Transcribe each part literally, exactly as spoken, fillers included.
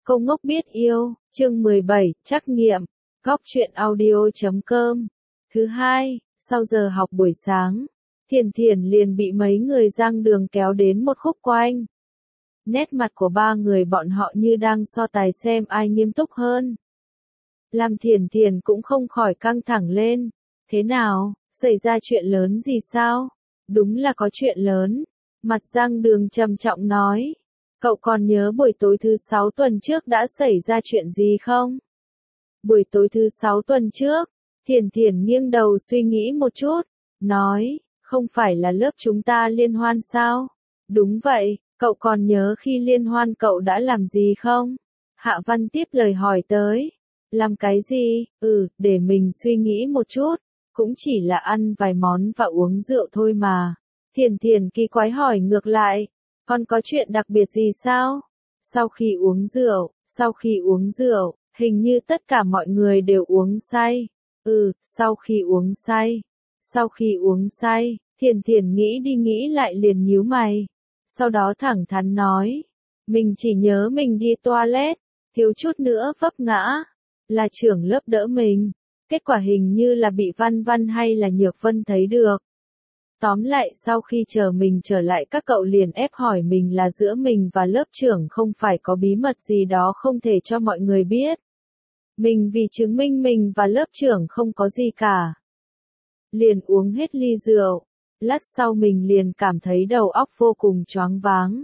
Cô ngốc biết yêu, chương mười bảy, trắc nghiệm, góc truyện audio chấm com. Thứ hai, sau giờ học buổi sáng, Thiền Thiền liền bị mấy người giang đường kéo đến một khúc quanh. Nét mặt của ba người bọn họ như đang so tài xem ai nghiêm túc hơn. Làm Thiền Thiền cũng không khỏi căng thẳng lên. Thế nào, xảy ra chuyện lớn gì sao? Đúng là có chuyện lớn. Mặt giang đường trầm trọng nói. Cậu còn nhớ buổi tối thứ sáu tuần trước đã xảy ra chuyện gì không? Buổi tối thứ sáu tuần trước, Thiền Thiền nghiêng đầu suy nghĩ một chút, nói, không phải là lớp chúng ta liên hoan sao? Đúng vậy, cậu còn nhớ khi liên hoan cậu đã làm gì không? Hạ Văn tiếp lời hỏi tới. Làm cái gì? Ừ, để mình suy nghĩ một chút, cũng chỉ là ăn vài món và uống rượu thôi mà. Thiền Thiền kỳ quái hỏi ngược lại. Còn có chuyện đặc biệt gì sao? Sau khi uống rượu, sau khi uống rượu, hình như tất cả mọi người đều uống say. Ừ, sau khi uống say. Sau khi uống say, Thiền Thiền nghĩ đi nghĩ lại liền nhíu mày. Sau đó thẳng thắn nói. Mình chỉ nhớ mình đi toilet, thiếu chút nữa vấp ngã. Là trưởng lớp đỡ mình. Kết quả hình như là bị Văn Văn hay là Nhược Vân thấy được. Tóm lại sau khi chờ mình trở lại các cậu liền ép hỏi mình là giữa mình và lớp trưởng không phải có bí mật gì đó không thể cho mọi người biết. Mình vì chứng minh mình và lớp trưởng không có gì cả. Liền uống hết ly rượu. Lát sau mình liền cảm thấy đầu óc vô cùng choáng váng.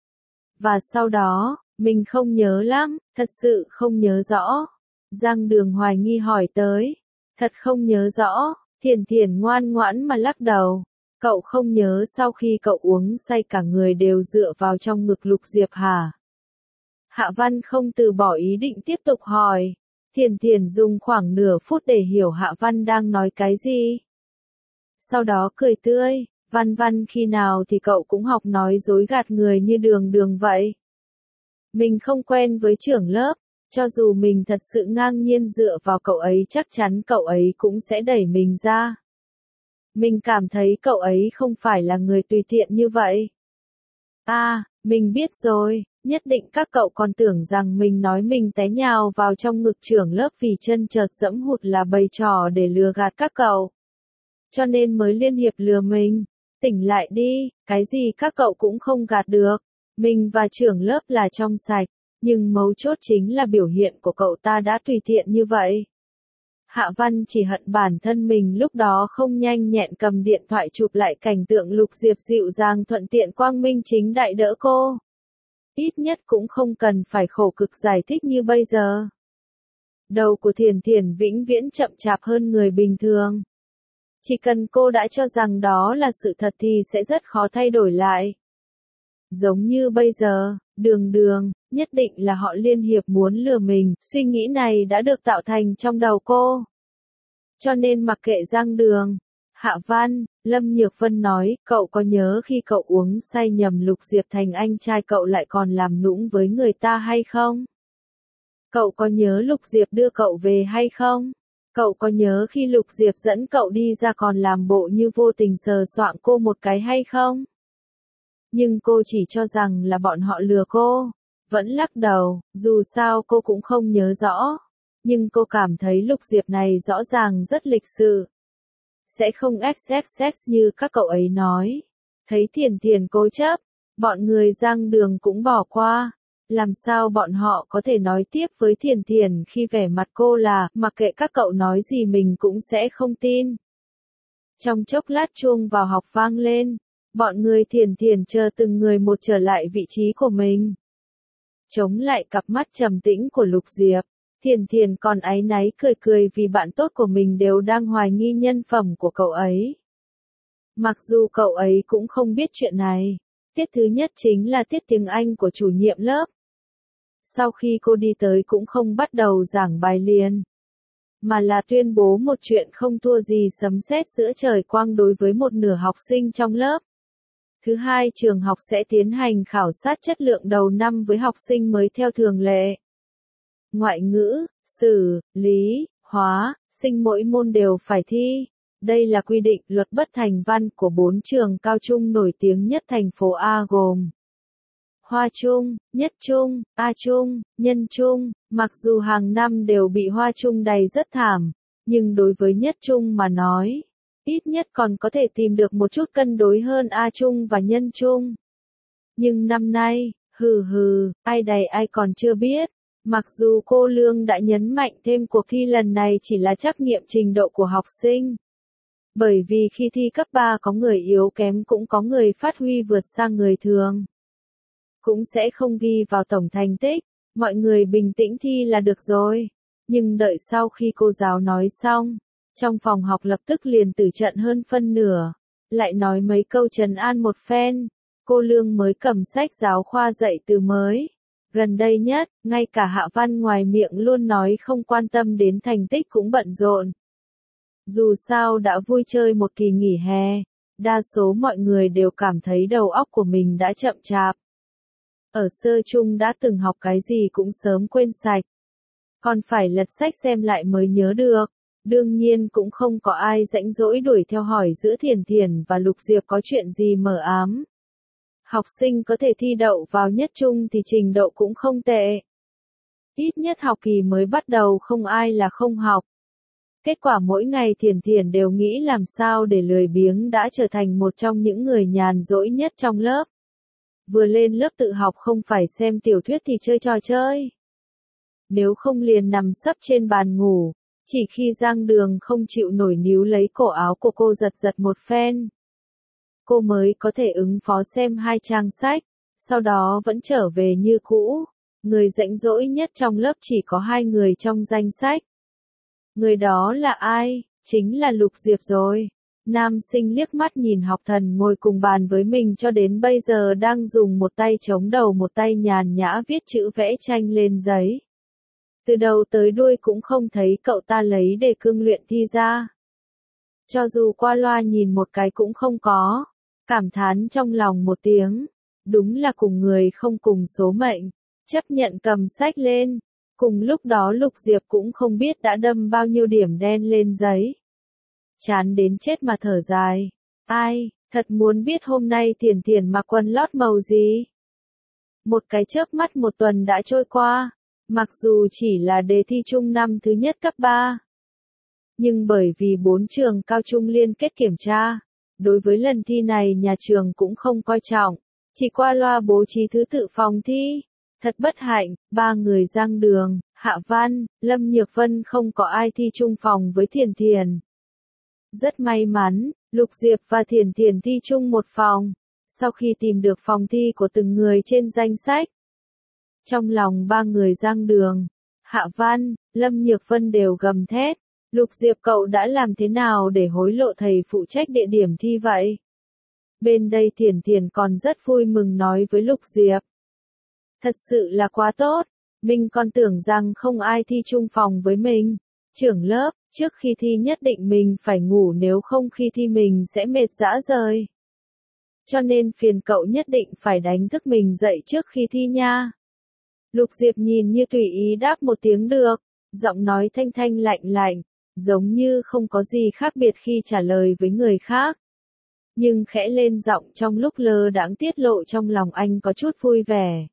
Và sau đó, mình không nhớ lắm, thật sự không nhớ rõ. Giang Đường hoài nghi hỏi tới. Thật không nhớ rõ, Thiền Thiền ngoan ngoãn mà lắc đầu. Cậu không nhớ sau khi cậu uống say cả người đều dựa vào trong ngực Lục Diệp hả? Hạ Văn không từ bỏ ý định tiếp tục hỏi. Thiền Thiền dùng khoảng nửa phút để hiểu Hạ Văn đang nói cái gì. Sau đó cười tươi, Văn Văn khi nào thì cậu cũng học nói dối gạt người như Đường Đường vậy. Mình không quen với trưởng lớp, cho dù mình thật sự ngang nhiên dựa vào cậu ấy chắc chắn cậu ấy cũng sẽ đẩy mình ra. Mình cảm thấy cậu ấy không phải là người tùy tiện như vậy. À, mình biết rồi, nhất định các cậu còn tưởng rằng mình nói mình té nhào vào trong ngực trưởng lớp vì chân chợt dẫm hụt là bày trò để lừa gạt các cậu. Cho nên mới liên hiệp lừa mình. Tỉnh lại đi, cái gì các cậu cũng không gạt được. Mình và trưởng lớp là trong sạch, nhưng mấu chốt chính là biểu hiện của cậu ta đã tùy tiện như vậy. Hạ Văn chỉ hận bản thân mình lúc đó không nhanh nhẹn cầm điện thoại chụp lại cảnh tượng Lục Diệp dịu dàng thuận tiện quang minh chính đại đỡ cô. Ít nhất cũng không cần phải khổ cực giải thích như bây giờ. Đầu của Thiền Thiền vĩnh viễn chậm chạp hơn người bình thường. Chỉ cần cô đã cho rằng đó là sự thật thì sẽ rất khó thay đổi lại. Giống như bây giờ, Đường Đường, nhất định là họ liên hiệp muốn lừa mình, suy nghĩ này đã được tạo thành trong đầu cô. Cho nên mặc kệ Giang Đường, Hạ Văn, Lâm Nhược Vân nói, cậu có nhớ khi cậu uống say nhầm Lục Diệp thành anh trai cậu lại còn làm nũng với người ta hay không? Cậu có nhớ Lục Diệp đưa cậu về hay không? Cậu có nhớ khi Lục Diệp dẫn cậu đi ra còn làm bộ như vô tình sờ soạng cô một cái hay không? Nhưng cô chỉ cho rằng là bọn họ lừa cô, vẫn lắc đầu, dù sao cô cũng không nhớ rõ. Nhưng cô cảm thấy Lục Diệp này rõ ràng rất lịch sự. Sẽ không ích ích ích như các cậu ấy nói. Thấy Thiền Thiền cố chấp, bọn người Giang Đường cũng bỏ qua. Làm sao bọn họ có thể nói tiếp với Thiền Thiền khi vẻ mặt cô là, mặc kệ các cậu nói gì mình cũng sẽ không tin. Trong chốc lát chuông vào học vang lên. Bọn người Thiền Thiền chờ từng người một trở lại vị trí của mình. Chống lại cặp mắt trầm tĩnh của Lục Diệp, Thiền Thiền còn áy náy cười cười vì bạn tốt của mình đều đang hoài nghi nhân phẩm của cậu ấy. Mặc dù cậu ấy cũng không biết chuyện này. Tiết thứ nhất chính là tiết tiếng Anh của chủ nhiệm lớp. Sau khi cô đi tới cũng không bắt đầu giảng bài liền, mà là tuyên bố một chuyện không thua gì sấm sét giữa trời quang đối với một nửa học sinh trong lớp. Thứ hai, trường học sẽ tiến hành khảo sát chất lượng đầu năm với học sinh mới theo thường lệ. Ngoại ngữ, sử, lý, hóa, sinh mỗi môn đều phải thi. Đây là quy định luật bất thành văn của bốn trường cao trung nổi tiếng nhất thành phố A gồm Hoa Trung, Nhất Trung, A Trung, Nhân Trung, mặc dù hàng năm đều bị Hoa Trung đầy rất thảm, nhưng đối với Nhất Trung mà nói, ít nhất còn có thể tìm được một chút cân đối hơn A Trung và Nhân Trung. Nhưng năm nay, hừ hừ, ai đầy ai còn chưa biết. Mặc dù cô Lương đã nhấn mạnh thêm cuộc thi lần này chỉ là trắc nghiệm trình độ của học sinh. Bởi vì khi thi cấp ba có người yếu kém cũng có người phát huy vượt sang người thường. Cũng sẽ không ghi vào tổng thành tích, mọi người bình tĩnh thi là được rồi. Nhưng đợi sau khi cô giáo nói xong, trong phòng học lập tức liền tử trận hơn phân nửa, lại nói mấy câu trấn an một phen, cô Lương mới cầm sách giáo khoa dạy từ mới. Gần đây nhất, ngay cả Hạ Văn ngoài miệng luôn nói không quan tâm đến thành tích cũng bận rộn. Dù sao đã vui chơi một kỳ nghỉ hè, đa số mọi người đều cảm thấy đầu óc của mình đã chậm chạp. Ở sơ trung đã từng học cái gì cũng sớm quên sạch. Còn phải lật sách xem lại mới nhớ được. Đương nhiên cũng không có ai rãnh rỗi đuổi theo hỏi giữa Thiền Thiền và Lục Diệp có chuyện gì mờ ám. Học sinh có thể thi đậu vào Nhất Trung thì trình độ cũng không tệ. Ít nhất học kỳ mới bắt đầu không ai là không học. Kết quả mỗi ngày Thiền Thiền đều nghĩ làm sao để lười biếng đã trở thành một trong những người nhàn rỗi nhất trong lớp. Vừa lên lớp tự học không phải xem tiểu thuyết thì chơi trò chơi. Nếu không liền nằm sấp trên bàn ngủ, chỉ khi Giang Đường không chịu nổi níu lấy cổ áo của cô giật giật một phen. Cô mới có thể ứng phó xem hai trang sách, sau đó vẫn trở về như cũ. Người rãnh rỗi nhất trong lớp chỉ có hai người trong danh sách. Người đó là ai? Chính là Lục Diệp rồi. Nam sinh liếc mắt nhìn học thần ngồi cùng bàn với mình cho đến bây giờ đang dùng một tay chống đầu một tay nhàn nhã viết chữ vẽ tranh lên giấy. Từ đầu tới đuôi cũng không thấy cậu ta lấy đề cương luyện thi ra. Cho dù qua loa nhìn một cái cũng không có. Cảm thán trong lòng một tiếng. Đúng là cùng người không cùng số mệnh. Chấp nhận cầm sách lên. Cùng lúc đó Lục Diệp cũng không biết đã đâm bao nhiêu điểm đen lên giấy. Chán đến chết mà thở dài. Ai, thật muốn biết hôm nay Thiền Thiền mặc quần lót màu gì. Một cái chớp mắt một tuần đã trôi qua. Mặc dù chỉ là đề thi trung năm thứ nhất cấp ba. Nhưng bởi vì bốn trường cao trung liên kết kiểm tra. Đối với lần thi này nhà trường cũng không coi trọng. Chỉ qua loa bố trí thứ tự phòng thi. Thật bất hạnh, ba người Giang Đường, Hạ Văn, Lâm Nhược Vân không có ai thi chung phòng với Thiền Thiền. Rất may mắn, Lục Diệp và Thiền Thiền thi chung một phòng. Sau khi tìm được phòng thi của từng người trên danh sách. Trong lòng ba người Giang Đường, Hạ Văn, Lâm Nhược Vân đều gầm thét. Lục Diệp cậu đã làm thế nào để hối lộ thầy phụ trách địa điểm thi vậy? Bên đây Thiền Thiền còn rất vui mừng nói với Lục Diệp. Thật sự là quá tốt, mình còn tưởng rằng không ai thi chung phòng với mình. Trưởng lớp, trước khi thi nhất định mình phải ngủ nếu không khi thi mình sẽ mệt rã rời. Cho nên phiền cậu nhất định phải đánh thức mình dậy trước khi thi nha. Lục Diệp nhìn như tùy ý đáp một tiếng được, giọng nói thanh thanh lạnh lạnh, giống như không có gì khác biệt khi trả lời với người khác. Nhưng khẽ lên giọng trong lúc lơ đãng tiết lộ trong lòng anh có chút vui vẻ.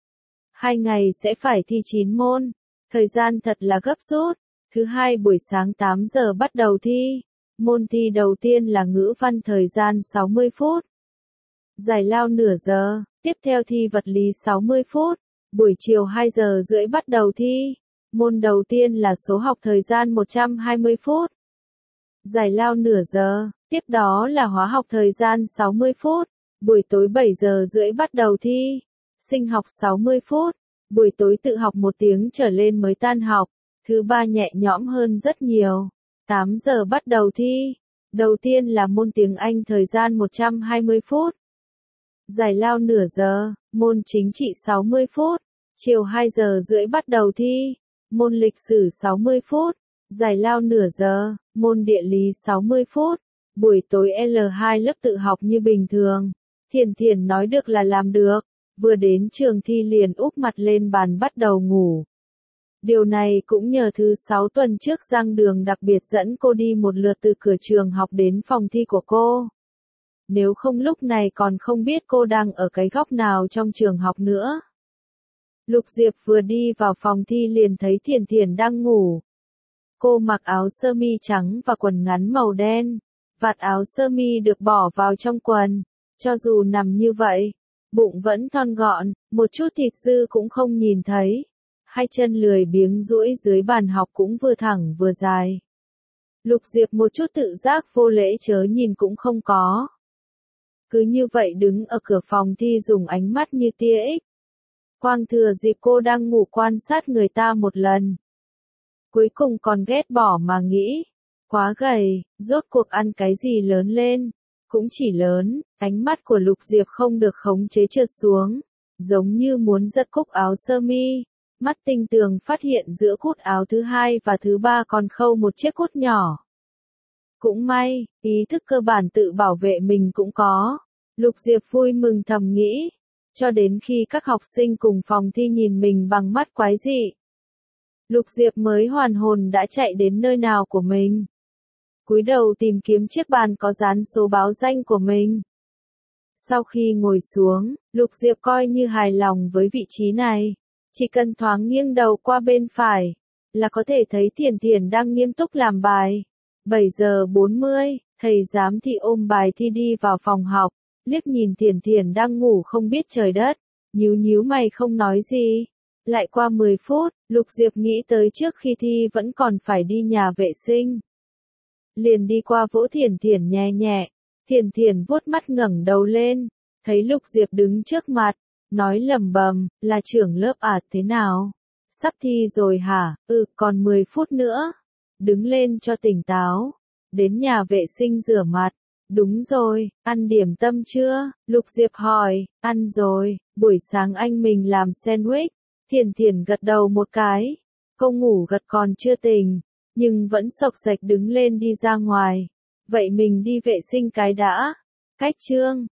Hai ngày sẽ phải thi chín môn, thời gian thật là gấp rút. Thứ hai buổi sáng tám giờ bắt đầu thi. Môn thi đầu tiên là ngữ văn thời gian sáu mươi phút. Giải lao nửa giờ, tiếp theo thi vật lý sáu mươi phút. Buổi chiều hai giờ rưỡi bắt đầu thi. Môn đầu tiên là số học thời gian một trăm hai mươi phút. Giải lao nửa giờ, tiếp đó là hóa học thời gian sáu mươi phút. Buổi tối bảy giờ rưỡi bắt đầu thi. Sinh học sáu mươi phút. Buổi tối tự học một tiếng trở lên mới tan học. Thứ ba nhẹ nhõm hơn rất nhiều. tám giờ bắt đầu thi. Đầu tiên là môn tiếng Anh thời gian một trăm hai mươi phút. Giải lao nửa giờ, môn chính trị sáu mươi phút. Chiều hai giờ rưỡi bắt đầu thi. Môn lịch sử sáu mươi phút. Giải lao nửa giờ, môn địa lý sáu mươi phút. Buổi tối L hai lớp tự học như bình thường. Thiền Thiền nói được là làm được. Vừa đến trường thi liền úp mặt lên bàn bắt đầu ngủ. Điều này cũng nhờ thứ sáu tuần trước Giang Đường đặc biệt dẫn cô đi một lượt từ cửa trường học đến phòng thi của cô. nếu không lúc này còn không biết cô đang ở cái góc nào trong trường học nữa. Lục Diệp vừa đi vào phòng thi liền thấy Thiền Thiền đang ngủ. Cô mặc áo sơ mi trắng và quần ngắn màu đen, vạt áo sơ mi được bỏ vào trong quần, cho dù nằm như vậy, bụng vẫn thon gọn, một chút thịt dư cũng không nhìn thấy. Hai chân lười biếng duỗi dưới bàn học cũng vừa thẳng vừa dài. Lục Diệp một chút tự giác vô lễ chớ nhìn cũng không có. Cứ như vậy đứng ở cửa phòng thi dùng ánh mắt như tia ích. Quang thừa dịp cô đang ngủ quan sát người ta một lần. Cuối cùng còn ghét bỏ mà nghĩ. Quá gầy, rốt cuộc ăn cái gì lớn lên. Cũng chỉ lớn, ánh mắt của Lục Diệp không được khống chế trượt xuống. Giống như muốn giật cúc áo sơ mi. Mắt tinh tường phát hiện giữa cúc áo thứ hai và thứ ba còn khâu một chiếc cúc nhỏ. Cũng may, ý thức cơ bản tự bảo vệ mình cũng có. Lục Diệp vui mừng thầm nghĩ. Cho đến khi các học sinh cùng phòng thi nhìn mình bằng mắt quái dị. Lục Diệp mới hoàn hồn đã chạy đến nơi nào của mình. Cúi đầu tìm kiếm chiếc bàn có dán số báo danh của mình. Sau khi ngồi xuống, Lục Diệp coi như hài lòng với vị trí này. Chỉ cần thoáng nghiêng đầu qua bên phải, là có thể thấy Thiền Thiền đang nghiêm túc làm bài. bảy giờ bốn mươi, thầy giám thị ôm bài thi đi vào phòng học, liếc nhìn Thiền Thiền đang ngủ không biết trời đất, nhíu nhíu mày không nói gì. Lại qua mười phút, Lục Diệp nghĩ tới trước khi thi vẫn còn phải đi nhà vệ sinh. Liền đi qua vỗ Thiền Thiền nhẹ nhẹ, Thiền Thiền vuốt mắt ngẩng đầu lên, thấy Lục Diệp đứng trước mặt, nói lẩm bẩm, là trưởng lớp à, thế nào? Sắp thi rồi hả? Ừ, còn mười phút nữa. Đứng lên cho tỉnh táo. Đến nhà vệ sinh rửa mặt. Đúng rồi, ăn điểm tâm chưa? Lục Diệp hỏi, ăn rồi, buổi sáng anh mình làm sandwich. Thiền Thiền gật đầu một cái. Cô ngủ gật còn chưa tỉnh, nhưng vẫn sộc sạch đứng lên đi ra ngoài. Vậy mình đi vệ sinh cái đã. Cách chương